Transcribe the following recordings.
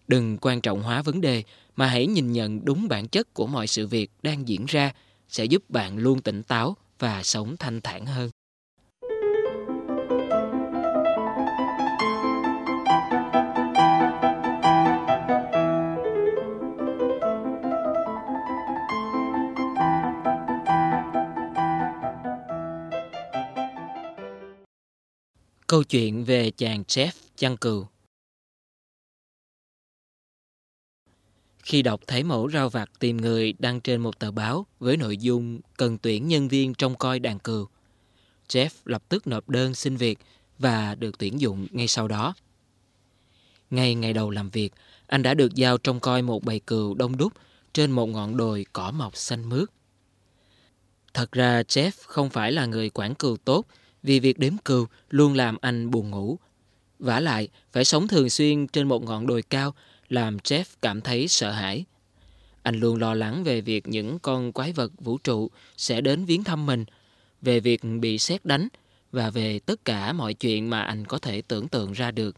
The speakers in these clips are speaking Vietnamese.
Đừng quan trọng hóa vấn đề, mà hãy nhìn nhận đúng bản chất của mọi sự việc đang diễn ra sẽ giúp bạn luôn tỉnh táo và sống thanh thản hơn. Câu chuyện về chàng Jeff chăn cừu. Khi đọc thấy mẫu rau vặt tìm người đăng trên một tờ báo với nội dung cần tuyển nhân viên trông coi đàn cừu, Jeff lập tức nộp đơn xin việc và được tuyển dụng ngay sau đó. Ngay ngày đầu làm việc, anh đã được giao trông coi một bầy cừu đông đúc trên một ngọn đồi cỏ mọc xanh mướt. Thật ra Jeff không phải là người quản cừu tốt, vì việc đếm cừu luôn làm anh buồn ngủ. Vả lại, phải sống thường xuyên trên một ngọn đồi cao làm Jeff cảm thấy sợ hãi. Anh luôn lo lắng về việc những con quái vật vũ trụ sẽ đến viếng thăm mình, về việc bị sét đánh và về tất cả mọi chuyện mà anh có thể tưởng tượng ra được.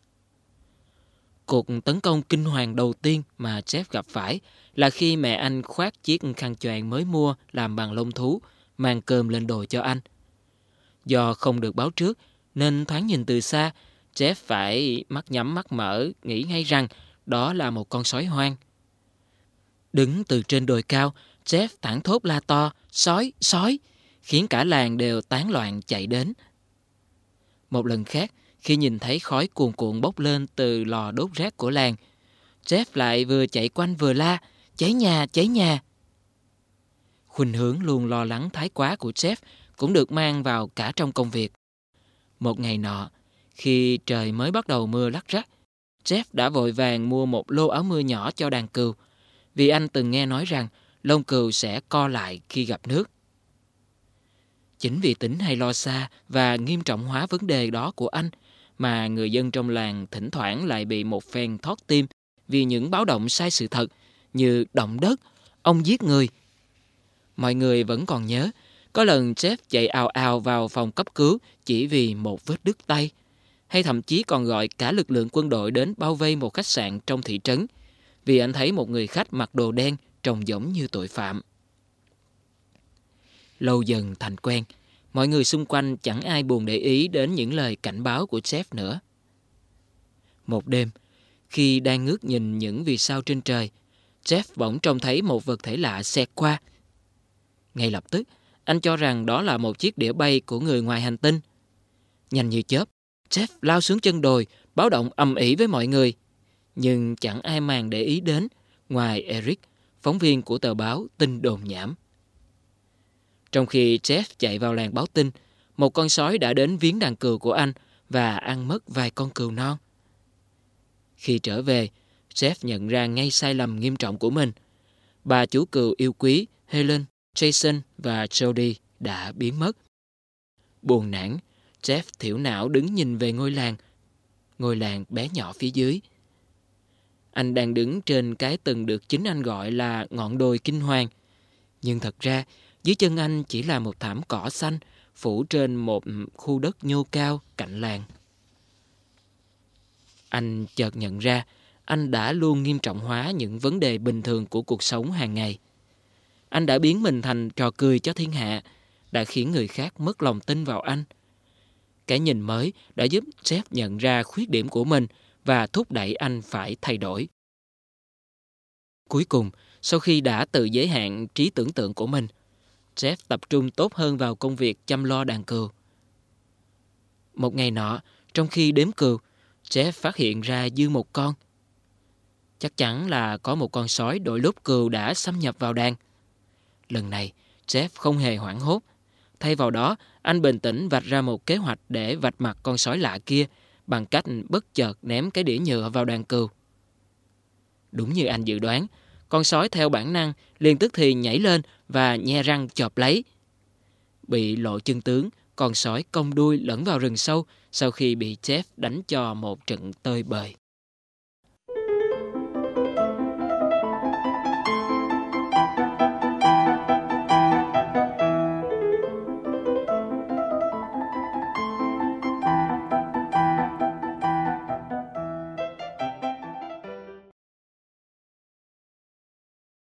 Cuộc tấn công kinh hoàng đầu tiên mà Jeff gặp phải là khi mẹ anh khoác chiếc khăn choàng mới mua làm bằng lông thú, mang cơm lên đồi cho anh. Do không được báo trước nên thoáng nhìn từ xa, Jeff phải mắt nhắm mắt mở nghĩ ngay rằng đó là một con sói hoang. Đứng từ trên đồi cao, Jeff thảng thốt la to, sói, sói, khiến cả làng đều tán loạn chạy đến. Một lần khác, khi nhìn thấy khói cuồn cuộn bốc lên từ lò đốt rác của làng, Jeff lại vừa chạy quanh vừa la, cháy nhà, cháy nhà. Khuynh hướng luôn lo lắng thái quá của Jeff cũng được mang vào cả trong công việc. Một ngày nọ, khi trời mới bắt đầu mưa lắc rắc, Jeff đã vội vàng mua một lô áo mưa nhỏ cho đàn cừu, vì anh từng nghe nói rằng lông cừu sẽ co lại khi gặp nước. Chính vì tính hay lo xa và nghiêm trọng hóa vấn đề đó của anh mà người dân trong làng thỉnh thoảng lại bị một phen thót tim vì những báo động sai sự thật như động đất, ong giết người. Mọi người vẫn còn nhớ, có lần Jeff chạy ào ào vào phòng cấp cứu chỉ vì một vết đứt tay, hay thậm chí còn gọi cả lực lượng quân đội đến bao vây một khách sạn trong thị trấn vì anh thấy một người khách mặc đồ đen trông giống như tội phạm. Lâu dần thành quen, mọi người xung quanh chẳng ai buồn để ý đến những lời cảnh báo của Jeff nữa. Một đêm, khi đang ngước nhìn những vì sao trên trời, Jeff bỗng trông thấy một vật thể lạ xẹt qua. Ngay lập tức, anh cho rằng đó là một chiếc đĩa bay của người ngoài hành tinh. Nhanh như chớp, Jeff lao xuống chân đồi, báo động ầm ĩ với mọi người. Nhưng chẳng ai màng để ý đến, ngoài Eric, phóng viên của tờ báo Tin Đồn Nhảm. Trong khi Jeff chạy vào làng báo tin, một con sói đã đến viếng đàn cừu của anh và ăn mất vài con cừu non. Khi trở về, Jeff nhận ra ngay sai lầm nghiêm trọng của mình. Bà chủ cừu yêu quý Helen, Jason và Jody đã biến mất. Buồn nản, Jeff thiểu não đứng nhìn về ngôi làng bé nhỏ phía dưới. Anh đang đứng trên cái từng được chính anh gọi là ngọn đồi kinh hoàng. Nhưng thật ra, dưới chân anh chỉ là một thảm cỏ xanh phủ trên một khu đất nhô cao cạnh làng. Anh chợt nhận ra anh đã luôn nghiêm trọng hóa những vấn đề bình thường của cuộc sống hàng ngày. Anh đã biến mình thành trò cười cho thiên hạ, đã khiến người khác mất lòng tin vào anh. Cái nhìn mới đã giúp Jeff nhận ra khuyết điểm của mình và thúc đẩy anh phải thay đổi. Cuối cùng, sau khi đã tự giới hạn trí tưởng tượng của mình, Jeff tập trung tốt hơn vào công việc chăm lo đàn cừu. Một ngày nọ, trong khi đếm cừu, Jeff phát hiện ra dư một con. Chắc chắn là có một con sói đội lốt cừu đã xâm nhập vào đàn. Lần này, Jeff không hề hoảng hốt. Thay vào đó, anh bình tĩnh vạch ra một kế hoạch để vạch mặt con sói lạ kia bằng cách bất chợt ném cái đĩa nhựa vào đàn cừu. Đúng như anh dự đoán, con sói theo bản năng liền tức thì nhảy lên và nhe răng chộp lấy. Bị lộ chân tướng, con sói cong đuôi lẫn vào rừng sâu sau khi bị Jeff đánh cho một trận tơi bời.